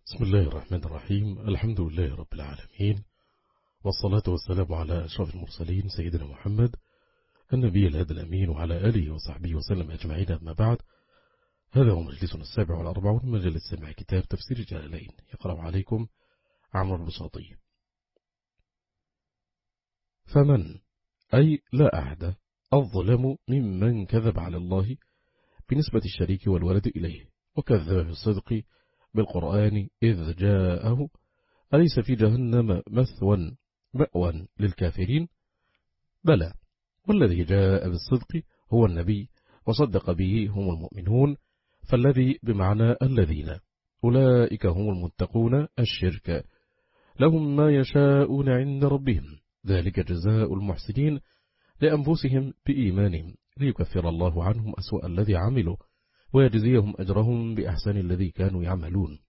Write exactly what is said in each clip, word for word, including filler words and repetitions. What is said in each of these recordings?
بسم الله الرحمن الرحيم. الحمد لله رب العالمين، والصلاة والسلام على أشرف المرسلين سيدنا محمد النبي الهادي الأمين وعلى آله وصحبه وسلم أجمعين. أما بعد، هذا هو مجلسنا السابع والأربعون من مجلس سمع كتاب تفسير الجلالين، يقرأ عليكم عمرو البساطي. فمن أي لا أحد الظلم ممن كذب على الله بنسبة الشريك والولد إليه وكذب بالصدق بالقرآن إذ جاءه، أليس في جهنم مثوى مأوى للكافرين؟ بلى، والذي جاء بالصدق هو النبي وصدق به هم المؤمنون، فالذي بمعنى الذين أولئك هم المتقون الشرك، لهم ما يشاءون عند ربهم، ذلك جزاء المحسنين لأنفسهم بإيمانهم، ليكفر الله عنهم أسوأ الذي عملوا ويجزيهم أجرهم بأحسن الذي كانوا يعملون.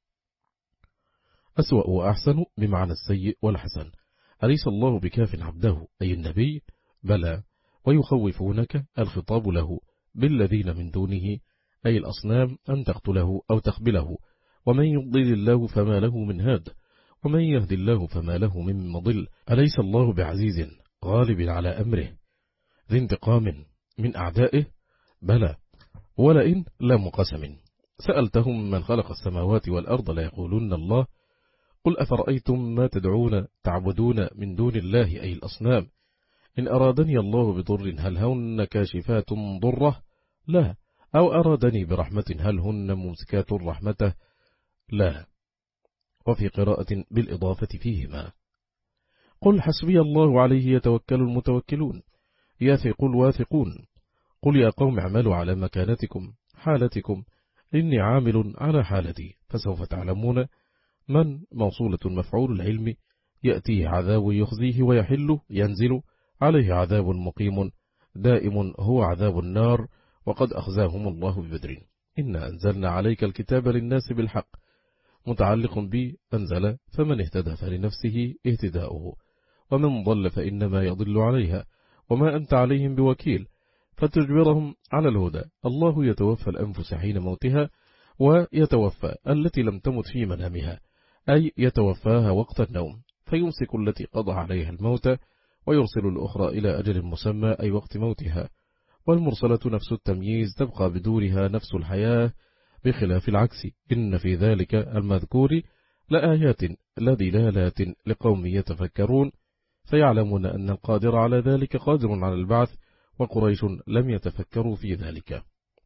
أسوأ وأحسن بمعنى السيء والحسن، أليس الله بكاف عبده أي النبي؟ بلى، ويخوفونك الخطاب له بالذين من دونه أي الأصنام أن تقتله أو تخبله، ومن يضلل الله فما له من هاد، ومن يهدي الله فما له من مضل، أليس الله بعزيز غالب على أمره ذي انتقام من أعدائه؟ بلى، ولئن لم قسم سألتهم من خلق السماوات والأرض ليقولون الله، قل أفرأيتم ما تدعون تعبدون من دون الله أي الأصنام، إن أرادني الله بضر هل هن كاشفات ضره؟ لا، أو أرادني برحمة هل هن ممسكات رحمته؟ لا. وفي قراءة بالإضافة فيهما. قل حسبي الله عليه يتوكل المتوكلون، يثق الواثقون. قل يا قوم اعملوا على مكانتكم حالتكم إني عامل على حالتي، فسوف تعلمون من موصولة مفعول العلم يأتيه عذاب يخزيه ويحل ينزل عليه عذاب مقيم دائم هو عذاب النار، وقد أخزاهم الله ببدر. إنا أنزلنا عليك الكتاب للناس بالحق، متعلق به أنزل، فمن اهتدى فلنفسه اهتداؤه، ومن ضل فإنما يضل عليها، وما أنت عليهم بوكيل فتجبرهم على الهدى. الله يتوفى الأنفس حين موتها، ويتوفى التي لم تمت في منامها، أي يتوفاها وقت النوم، فيمسك التي قضى عليها الموت ويرسل الأخرى إلى أجل مسمى أي وقت موتها. والمرسلة نفس التمييز تبقى بدورها نفس الحياة بخلاف العكس. إن في ذلك المذكور لآيات لدلالات لقوم يتفكرون، فيعلمون أن القادر على ذلك قادر على البعث، وقريش لم يتفكروا في ذلك.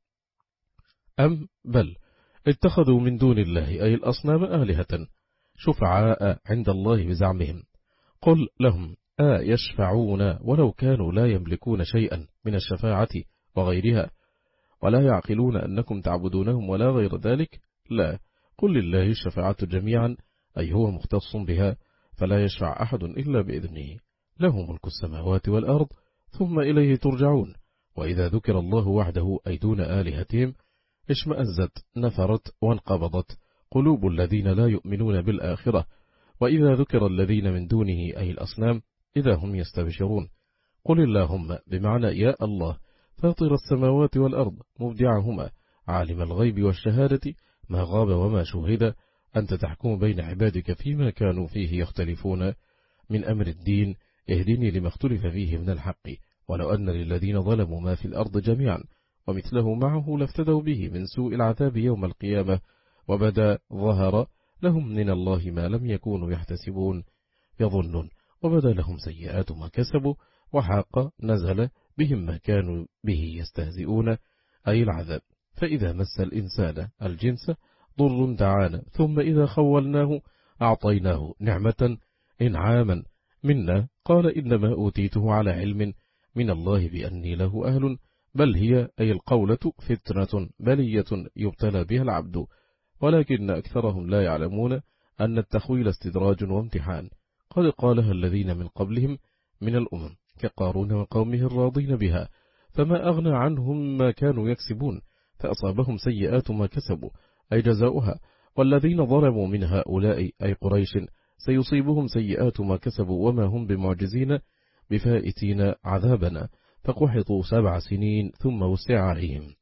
أم بل اتخذوا من دون الله أي الأصنام آلهة شفعاء عند الله بزعمهم، قل لهم آ يشفعون ولو كانوا لا يملكون شيئا من الشفاعة وغيرها، ولا يعقلون أنكم تعبدونهم ولا غير ذلك؟ لا، قل لله الشفاعة جميعا أي هو مختص بها، فلا يشفع أحد إلا بإذنه، له ملك السماوات والأرض ثم إليه ترجعون. وإذا ذكر الله وحده أي دون آلهتهم اشمأزت نفرت وانقبضت قلوب الذين لا يؤمنون بالآخرة، وإذا ذكر الذين من دونه أي الأصنام إذا هم يستبشرون. قل اللهم بمعنى يا الله فاطر السماوات والأرض مبدعهما عالم الغيب والشهادة ما غاب وما شهد، أنت تحكم بين عبادك فيما كانوا فيه يختلفون من أمر الدين، اهدني لما اختلف فيه من الحق، ولو أن للذين ظلموا ما في الأرض جميعا ومثله معه لافتدوا به من سوء العذاب يوم القيامة، وبدا ظهر لهم من الله ما لم يكونوا يحتسبون، يظنون وبدا لهم سيئات ما كسبوا وحاق نزل بهم ما كانوا به يستهزئون أي العذاب. فإذا مس الإنسان الجنس ضر دعانا، ثم إذا خولناه أعطيناه نعمة إنعاما منا قال إنما أوتيته على علم من الله بأني له أهل، بل هي أي القولة فتنة بلية يبتلى بها العبد، ولكن أكثرهم لا يعلمون أن التخويل استدراج وامتحان، قد قالها الذين من قبلهم من الأمم كقارون وقومه الراضين بها، فما أغنى عنهم ما كانوا يكسبون، فأصابهم سيئات ما كسبوا أي جزاؤها، والذين ظلموا من هؤلاء أي قريش سيصيبهم سيئات ما كسبوا وما هم بمعجزين بفائتين عذابنا، فقحطوا سبع سنين ثم وسع عليهم.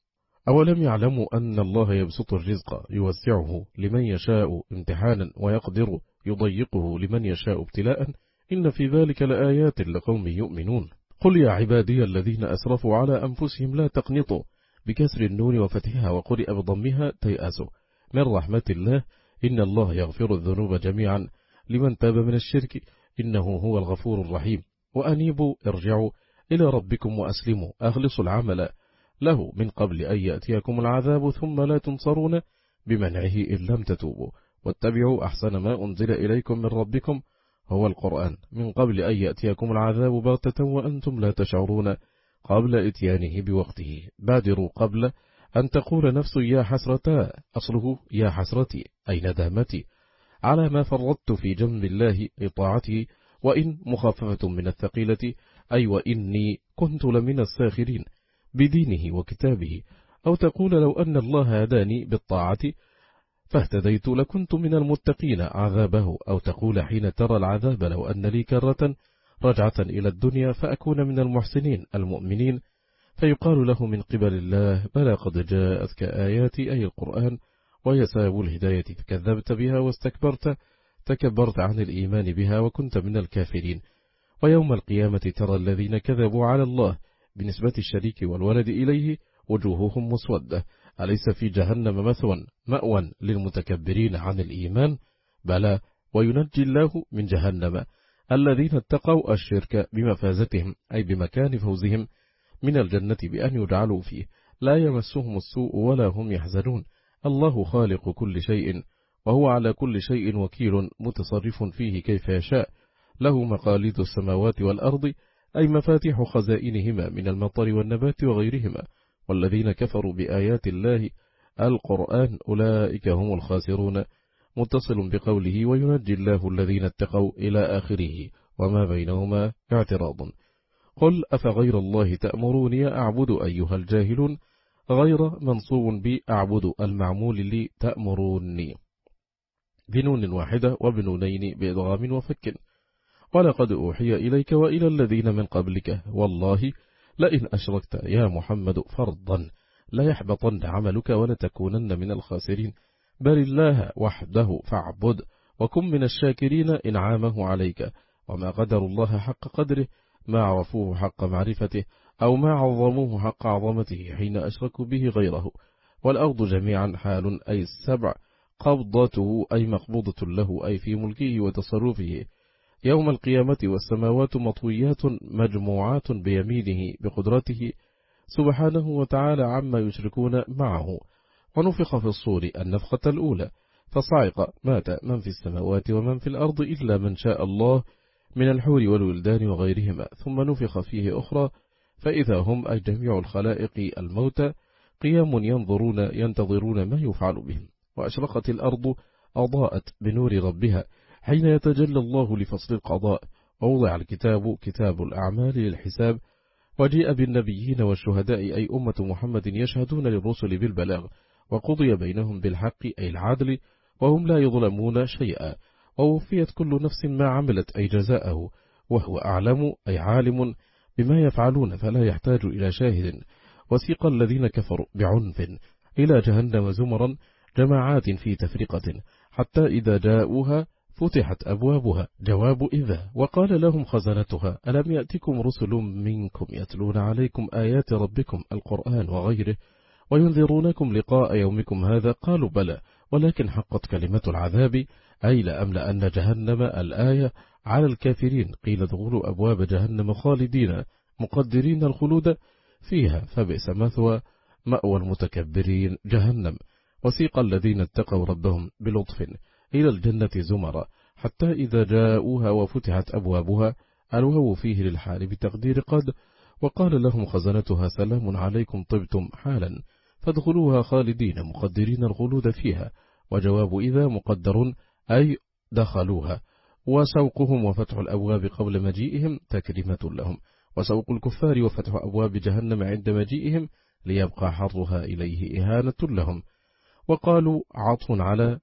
أولم يعلموا أن الله يبسط الرزق يوسعه لمن يشاء امتحانا ويقدر يضيقه لمن يشاء ابتلاء إن في ذلك لآيات لقوم يؤمنون. قل يا عبادي الذين أسرفوا على أنفسهم لا تقنطوا بكسر النون وفتحها وقرئ بضمها تيأسوا من رحمة الله إن الله يغفر الذنوب جميعا لمن تاب من الشرك إنه هو الغفور الرحيم وأنيبوا ارجعوا إلى ربكم وأسلموا أخلصوا العمل له من قبل أن يأتيكم العذاب ثم لا تنصرون بمنعه إن لم تتوبوا واتبعوا أحسن ما أنزل إليكم من ربكم هو القرآن من قبل أن يأتيكم العذاب بغتة وأنتم لا تشعرون قبل إتيانه بوقته بادروا قبل أن تقول نفس يا حسرتا أصله يا حسرتي أي ندامتي على ما فرطت في جنب الله لطاعته وإن مخففة من الثقيلة أي وإني كنت لمن الساخرين بدينه وكتابه أو تقول لو أن الله هداني بالطاعة فاهتديت لكنت من المتقين عذابه أو تقول حين ترى العذاب لو أن لي كرة رجعة إلى الدنيا فأكون من المحسنين المؤمنين فيقال له من قبل الله بلى قد جاءتك آياتي أي القرآن وهي سبب الهداية فكذبت بها واستكبرت تكبرت عن الإيمان بها وكنت من الكافرين ويوم القيامة ترى الذين كذبوا على الله بنسبة الشريك والولد إليه وجوههم مسودة أليس في جهنم مثوى مأوى للمتكبرين عن الإيمان بلى وينجي الله من جهنم الذين اتقوا الشرك بمفازتهم أي بمكان فوزهم من الجنة بأن يجعلوا فيه لا يمسهم السوء ولا هم يحزنون الله خالق كل شيء وهو على كل شيء وكيل متصرف فيه كيف يشاء له مقاليد السماوات والأرض أي مفاتيح خزائنهما من المطر والنبات وغيرهما والذين كفروا بآيات الله القرآن أولئك هم الخاسرون متصل بقوله وينجي الله الذين اتقوا إلى آخره وما بينهما اعتراض قل أفغير الله تأمروني أعبد أيها الجاهلون غير منصوب بأعبد المعمول لي تأمروني بنون واحدة وبنونين بإدغام وفك ولقد أوحي إليك وإلى الذين من قبلك والله لئن أشركت يا محمد فرضا لا يحبطن عملك ولتكونن من الخاسرين بل الله وحده فاعبد وكن من الشاكرين إنعامه عليك وما قدر الله حق قدره ما عرفوه حق معرفته أو ما عظموه حق عظمته حين أشركوا به غيره والأرض جميعا حال أي السبع قبضته أي مقبوضة له أي في ملكه وتصرفه يوم القيامة والسماوات مطويات مجموعات بيمينه بقدرته سبحانه وتعالى عما يشركون معه ونفخ في الصور النفخة الأولى فصعق مات من في السماوات ومن في الأرض إلا من شاء الله من الحور والولدان وغيرهما ثم نفخ فيه أخرى فإذا هم أي جميع الخلائق الموتى قيام ينظرون ينتظرون ما يفعل بهم وأشرقت الأرض أضاءت بنور ربها حين يتجلى الله لفصل القضاء ووضع الكتاب كتاب الأعمال للحساب وجيء بالنبيين والشهداء أي أمة محمد يشهدون للرسل بالبلاغ وقضي بينهم بالحق أي العدل وهم لا يظلمون شيئا ووفيت كل نفس ما عملت أي جزاءه وهو أعلم أي عالم بما يفعلون فلا يحتاج إلى شاهد وسيق الذين كفروا بعنف إلى جهنم زمرا جماعات في تفرقة حتى إذا جاءوها فتحت أبوابها جواب إذا وقال لهم خزنتها ألم يأتكم رسل منكم يتلون عليكم آيات ربكم القرآن وغيره وينذرونكم لقاء يومكم هذا قالوا بلى ولكن حقت كلمة العذاب أي لأملأن جهنم الآية على الكافرين قيل ادخلوا أبواب جهنم خالدين مقدرين الخلود فيها فبئس مثوى مأوى المتكبرين جهنم وسيق الذين اتقوا ربهم بلطف إلى الجنة زمرا حتى إذا جاءوها وفتحت أبوابها الوهو فيه للحال بتقدير قد وقال لهم خزنتها سلام عليكم طبتم حالا فادخلوها خالدين مقدرين الخلود فيها وجواب إذا مقدر أي دخلوها وسوقهم وفتح الأبواب قبل مجيئهم تكريمة لهم وسوق الكفار وفتح أبواب جهنم عند مجيئهم ليبقى حرها إليه إهانة لهم وقالوا عطف على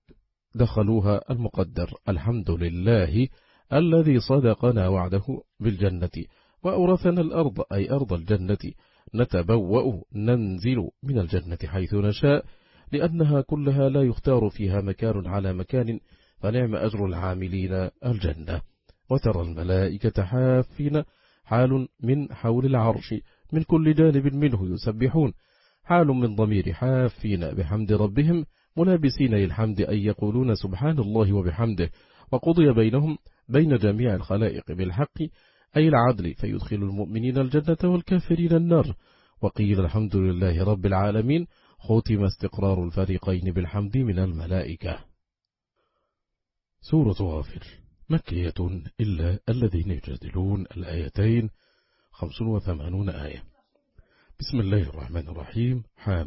دخلوها المقدر الحمد لله الذي صدقنا وعده بالجنة وأورثنا الأرض أي أرض الجنة نتبوأ ننزل من الجنة حيث نشاء، لأنها كلها لا يختار فيها مكان على مكان، فنعم أجر العاملين الجنة. وترى الملائكة حافين، حال من حول العرش، من كل جانب منه يسبحون، حال من ضمير حافين بحمد ربهم ملابسين للحمد، أي يقولون سبحان الله وبحمده. وقضي بينهم بين جميع الخلائق بالحق، أي العدل، فيدخل المؤمنين الجنة والكافرين النار. وقيل الحمد لله رب العالمين، ختم استقرار الفريقين بالحمد من الملائكة. سورة غافر مكية إلا الذين يجادلون، الآيتين خمس وثمانون آية. بسم الله الرحمن الرحيم.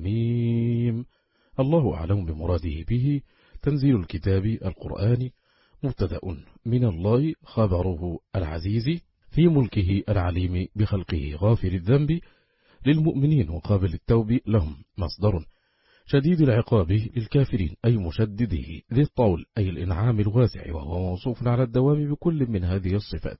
حميم. الله أعلم بمراده به. تنزيل الكتاب القرآن، مبتدأ من الله، خبره العزيز في ملكه العليم بخلقه، غافر الذنب للمؤمنين وقابل التوب لهم، مصدر شديد العقاب للكافرين أي مشدده، ذي الطول أي الإنعام الواسع، وهو موصوف على الدوام بكل من هذه الصفات،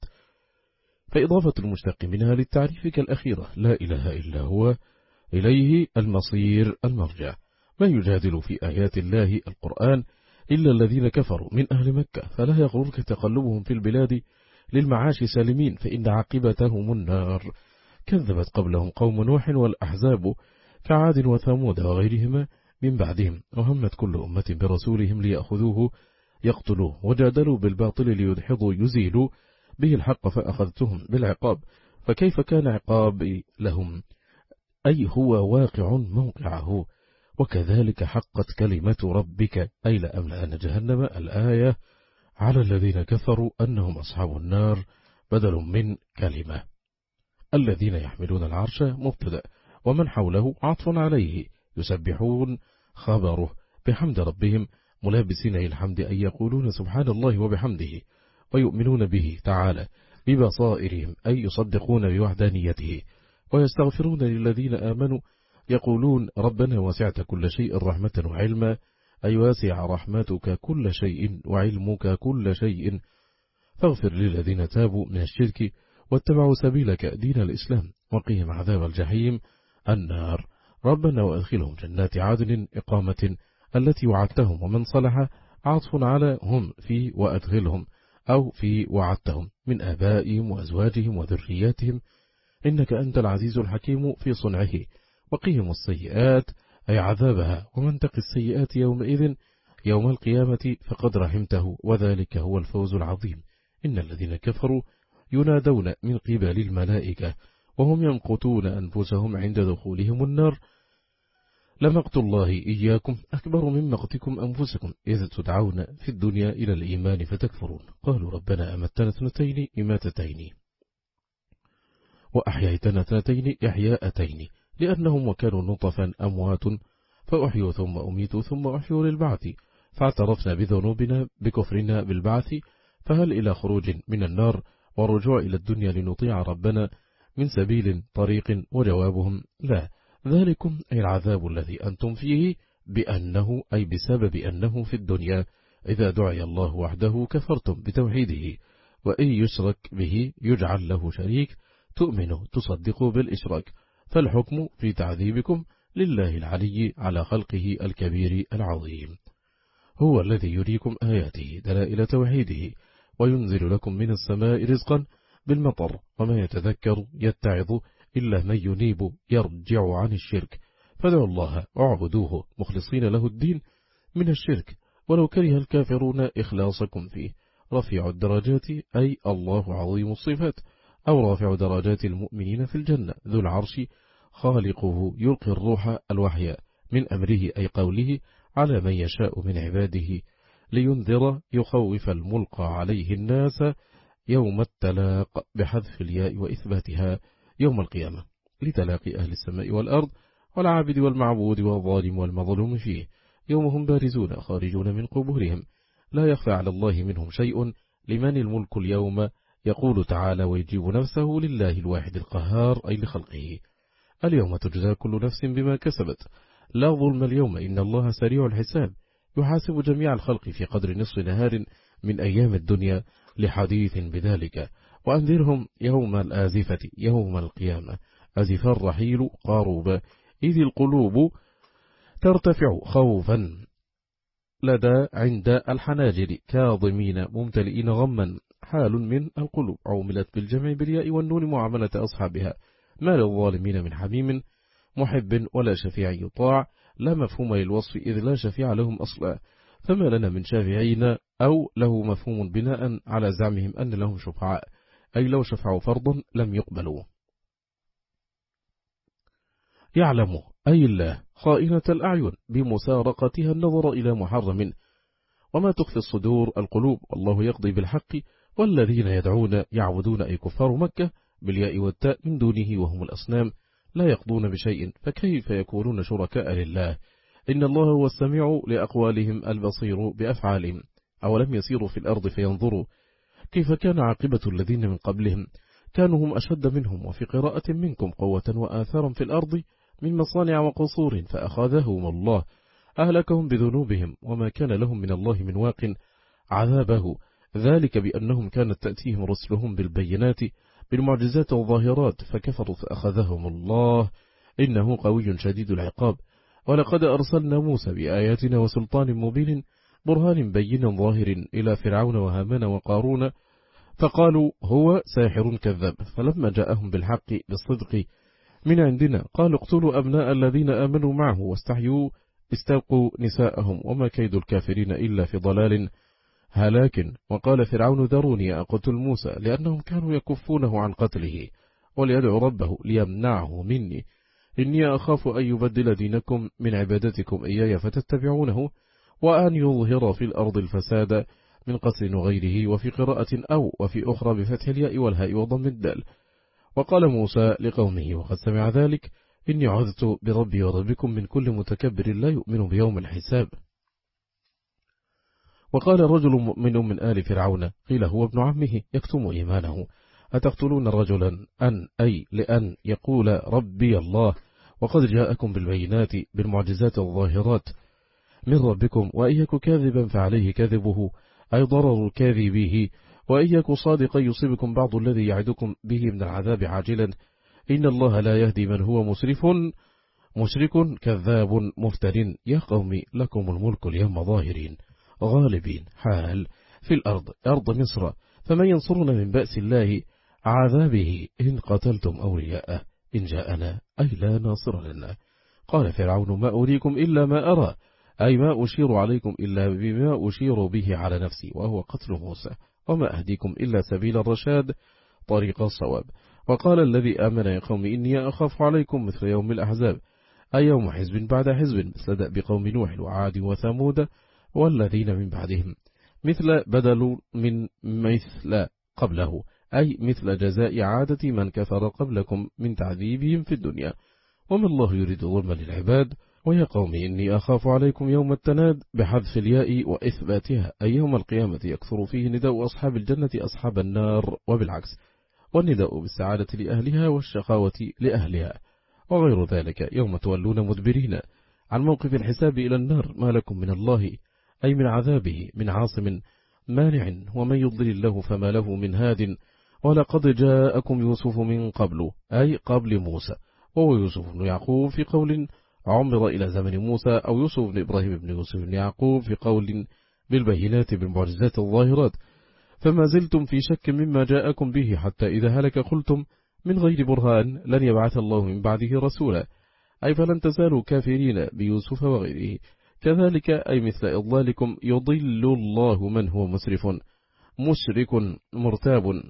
فإضافة المشتق منها للتعريف كالأخيرة، لا إله إلا هو، إليه المصير المرجع. ما يجادل في آيات الله القرآن إلا الذين كفروا من أهل مكة، فلا يغررك تقلبهم في البلاد للمعاش سالمين، فإن عاقبتهم النار. كذبت قبلهم قوم نوح والأحزاب كعاد وثمود وغيرهما من بعدهم، وهمت كل أمة برسولهم ليأخذوه يقتلوه، وجادلوا بالباطل ليدحضوا يزيلوا به الحق، فأخذتهم بالعقاب، فكيف كان عقاب لهم، أي هو واقع موقعه. وكذلك حقت كلمة ربك، أي لأملأن جهنم، الآية، على الذين كفروا أنهم أصحاب النار، بدل من كلمة. الذين يحملون العرش مبتدأ، ومن حوله عطف عليه، يسبحون خبره بحمد ربهم ملابسين للحمد، أن يقولون سبحان الله وبحمده، ويؤمنون به تعالى ببصائرهم، أي يصدقون بوحدانيته، ويستغفرون للذين آمنوا، يقولون ربنا وسعت كل شيء رحمة وعلما، أي واسع رحمتك كل شيء وعلمك كل شيء، فاغفر للذين تابوا من الشرك واتبعوا سبيلك دين الإسلام، وقهم عذاب الجحيم النار. ربنا وأدخلهم جنات عدن إقامة التي وعدتهم، ومن صلح عطف على هم في وأدخلهم، أو في وعدتهم، من آبائهم وأزواجهم وذرياتهم، إنك أنت العزيز الحكيم في صنعه. وقهم السيئات أي عذابها، ومن تق السيئات يومئذ يوم القيامة فقد رحمته، وذلك هو الفوز العظيم. إن الذين كفروا ينادون من قبل الملائكة وهم يمقتون أنفسهم عند دخولهم النار، لمقت الله إياكم أكبر من مقتكم أنفسكم إذ تدعون في الدنيا إلى الإيمان فتكفرون، قالوا ربنا أمتنا اثنتين إماتتين وأحييتنا اثنتين إحياءتين، لأنهم وكانوا نطفا أموات، فأحيوا ثم أميتوا ثم أحيوا للبعث، فاعترفنا بذنوبنا بكفرنا بالبعث، فهل إلى خروج من النار ورجوع إلى الدنيا لنطيع ربنا من سبيل طريق؟ وجوابهم لا، ذلكم أي العذاب الذي أنتم فيه، بأنه أي بسبب أنه في الدنيا إذا دعي الله وحده كفرتم بتوحيده، وإن يشرك به يجعل له شريك تؤمنوا تصدقوا بالإشراك، فالحكم في تعذيبكم لله العلي على خلقه الكبير العظيم. هو الذي يريكم آياته دلائل توحيده، وينزل لكم من السماء رزقا بالمطر، وما يتذكر يتعظ إلا من ينيب يرجع عن الشرك، فدعوا الله واعبدوه مخلصين له الدين من الشرك، ولو كره الكافرون إخلاصكم فيه. رفيع الدرجات أي الله عظيم الصفات، أو رافع درجات المؤمنين في الجنة، ذو العرش خالقه يلقي الروح الوحي من أمره أي قوله على من يشاء من عباده، لينذر يخوف الملقى عليه الناس يوم التلاق بحذف الياء وإثباتها يوم القيامة، لتلاقي أهل السماء والأرض والعابد والمعبود والظالم والمظلوم فيه، يوم هم بارزون خارجون من قبورهم، لا يخفى على الله منهم شيء، لمن الملك اليوم، يقول تعالى ويجيب نفسه لله الواحد القهار أي لخلقه. اليوم تجزى كل نفس بما كسبت، لا ظلم اليوم إن الله سريع الحساب، يحاسب جميع الخلق في قدر نصف نهار من أيام الدنيا، لحديث بذلك. وأنذرهم يوم الآزفة يوم القيامة، أزف الرحيل قاروبا، إذ القلوب ترتفع خوفا لدى عند الحناجر كاظمين ممتلئين غما، حال من القلوب عوملت بالجمع بالياء والنون معاملة أصحابها، ما للظالمين من حميم محب ولا شفيع يطاع، لا مفهوم للوصف إذ لا شفيع لهم أصلا، فما لنا من شافعين أو له مفهوم بناء على زعمهم أن لهم شفعاء، أي لو شفعوا فرضا لم يقبلوا. يعلم أي الله خائنة الأعين بمسارقتها النظر إلى محرم، وما تخفي الصدور القلوب، والله يقضي بالحق، والذين يدعون يعبدون أي كفار مكة بالياء والتاء من دونه وهم الأصنام لا يقضون بشيء، فكيف يكونون شركاء لله؟ إن الله هو السميع لأقوالهم البصير بأفعالهم. أولم يسيروا في الأرض فينظروا كيف كان عاقبة الذين من قبلهم، كانوا هم أشد منهم وفي قراءة منكم قوة وآثارا في الأرض من مصانع وقصور فأخذهم الله أهلكهم بذنوبهم وما كان لهم من الله من واق عذابه، ذلك بأنهم كانت تأتيهم رسلهم بالبينات بالمعجزات والظاهرات فكفروا فأخذهم الله إنه قوي شديد العقاب. ولقد أرسلنا موسى بآياتنا وسلطان مبين برهان بين ظاهر إلى فرعون وهامان وقارون فقالوا هو ساحر كذاب، فلما جاءهم بالحق بالصدق من عندنا قالوا اقتلوا أبناء الذين آمنوا معه واستحيوا استبقوا نساءهم وما كيد الكافرين إلا في ضلال هلاك. وقال فرعون ذروني أقتل موسى لأنهم كانوا يكفونه عن قتله وليدعو ربه ليمنعه مني إني أخاف أن يبدل دينكم من عبادتكم إياي فتتبعونه وأن يظهر في الأرض الفساد من قتل غيره، وفي قراءة أو وفي أخرى بفتح الياء والهاء وضم الدال. وقال موسى لقومه وقد سمع ذلك إني عذت بربي وربكم من كل متكبر لا يؤمن بيوم الحساب. وقال رجل مؤمن من آل فرعون قيل هو ابن عمه يكتم إيمانه أتقتلون رجلا أن أي لأن يقول ربي الله وقد جاءكم بالبينات بالمعجزات الظاهرات من ربكم وإن يك كاذبا فعليه كذبه أي ضرر كاذبه وإن يك صادقا يصيبكم بعض الذي يعدكم به من العذاب عاجلا إن الله لا يهدي من هو مسرف مشرك كذاب مفتر. يا قوم لكم الملك اليوم ظاهرين غالبين حال في الأرض أرض مصر فمن ينصرنا من بأس الله عذابه إن قتلتم أولياءه إن جاءنا أي لا ناصر لنا. قال فرعون ما أريكم إلا ما أرى أي ما أشير عليكم إلا بما أشير به على نفسي وهو قتل موسى وما أهديكم إلا سبيل الرشاد طريق الصواب. وقال الذي آمن يا قوم إني أخاف عليكم مثل يوم الأحزاب أي يوم حزب بعد حزب مثل دأب قوم نوح وعاد وثمود والذين من بعدهم مثل بدل من مثل قبله أي مثل جزاء عادة من كفر قبلكم من تعذيبهم في الدنيا وما الله يريد ظلما للعباد. ويا قوم إني أخاف عليكم يوم التناد بحذف الياء وإثباتها أي يوم القيامة يكثر فيه نداء أصحاب الجنة أصحاب النار وبالعكس والنداء بالسعادة لأهلها والشقاوة لأهلها وغير ذلك يوم تولون مدبرين عن موقف الحساب إلى النار ما لكم من الله أي من عذابه من عاصم مانع ومن يضلل الله فما له من هاد. ولقد جاءكم يوسف من قبل أي قبل موسى وهو يوسف بن يعقوب في قول عمر إلى زمن موسى أو يوسف بن إبراهيم بن يوسف بن يعقوب في قول بالبينات بالمعجزات الظاهرات فما زلتم في شك مما جاءكم به حتى إذا هلك قلتم من غير برهان لن يبعث الله من بعده رسولا أي فلن تزالوا كافرين بيوسف وغيره كذلك أي مثل إضلالكم يضل الله من هو مسرف مشرك مرتاب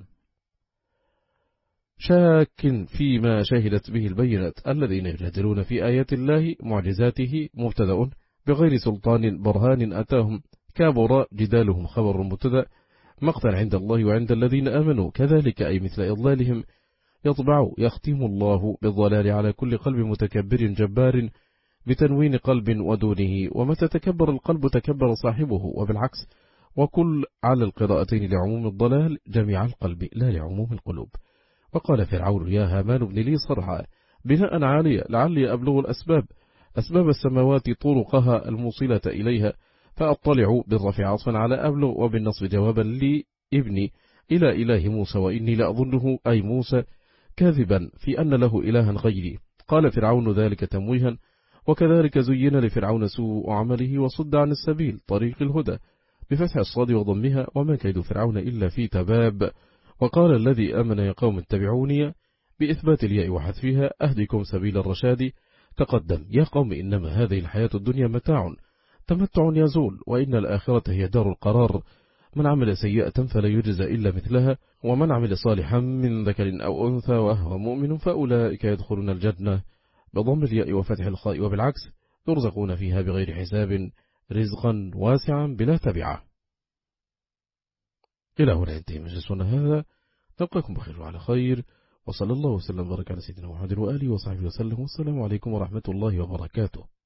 شاك فيما شهدت به البينات الذين يجادلون في آيات الله معجزاته مبتدأ بغير سلطان برهان أتاهم كابر جدالهم خبر مبتدأ مقتا عند الله وعند الذين آمنوا كذلك أي مثل إضلالهم يطبع يختم الله بالضلال على كل قلب متكبر جبار بتنوين قلب ودونه ومتى تكبر القلب تكبر صاحبه وبالعكس وكل على القراءتين لعموم الضلال جميع القلب لا لعموم القلوب. وقال فرعون يا هامان ابن لي صرحا بناء عالية لعلي أبلغ الأسباب أسباب السماوات طرقها الموصلة إليها فأطلع بالرفع عصفا على أبلغ وبالنصب جوابا لي ابني إلى إله موسى وإني لأظنه أي موسى كاذبا في أن له إلها غيري. قال فرعون ذلك تمويها، وكذلك زين لفرعون سوء عمله وصد عن السبيل طريق الهدى بفتح الصاد وضمها، وما كيد فرعون إلا في تباب. وقال الذي آمن يا قوم اتبعوني بإثبات الياء وحذفها أهدكم سبيل الرشاد. تقدم يا قوم إنما هذه الحياة الدنيا متاع تمتع يزول، وإن الآخرة هي دار القرار. من عمل سيئة فلا يجزى إلا مثلها، ومن عمل صالحا من ذكر أو أنثى وهو مؤمن فأولئك يدخلون الجنة بضم الياء وفتح الخاء، وبالعكس يرزقون فيها بغير حساب رزقا واسعا بلا تبعة. إلى هنا ينتهي مجلسنا هذا، نلقاكم بخير وعلى خير، وصلى الله وسلم وبارك على سيدنا محمد وآله وصحبه وسلم، والسلام عليكم ورحمة الله وبركاته.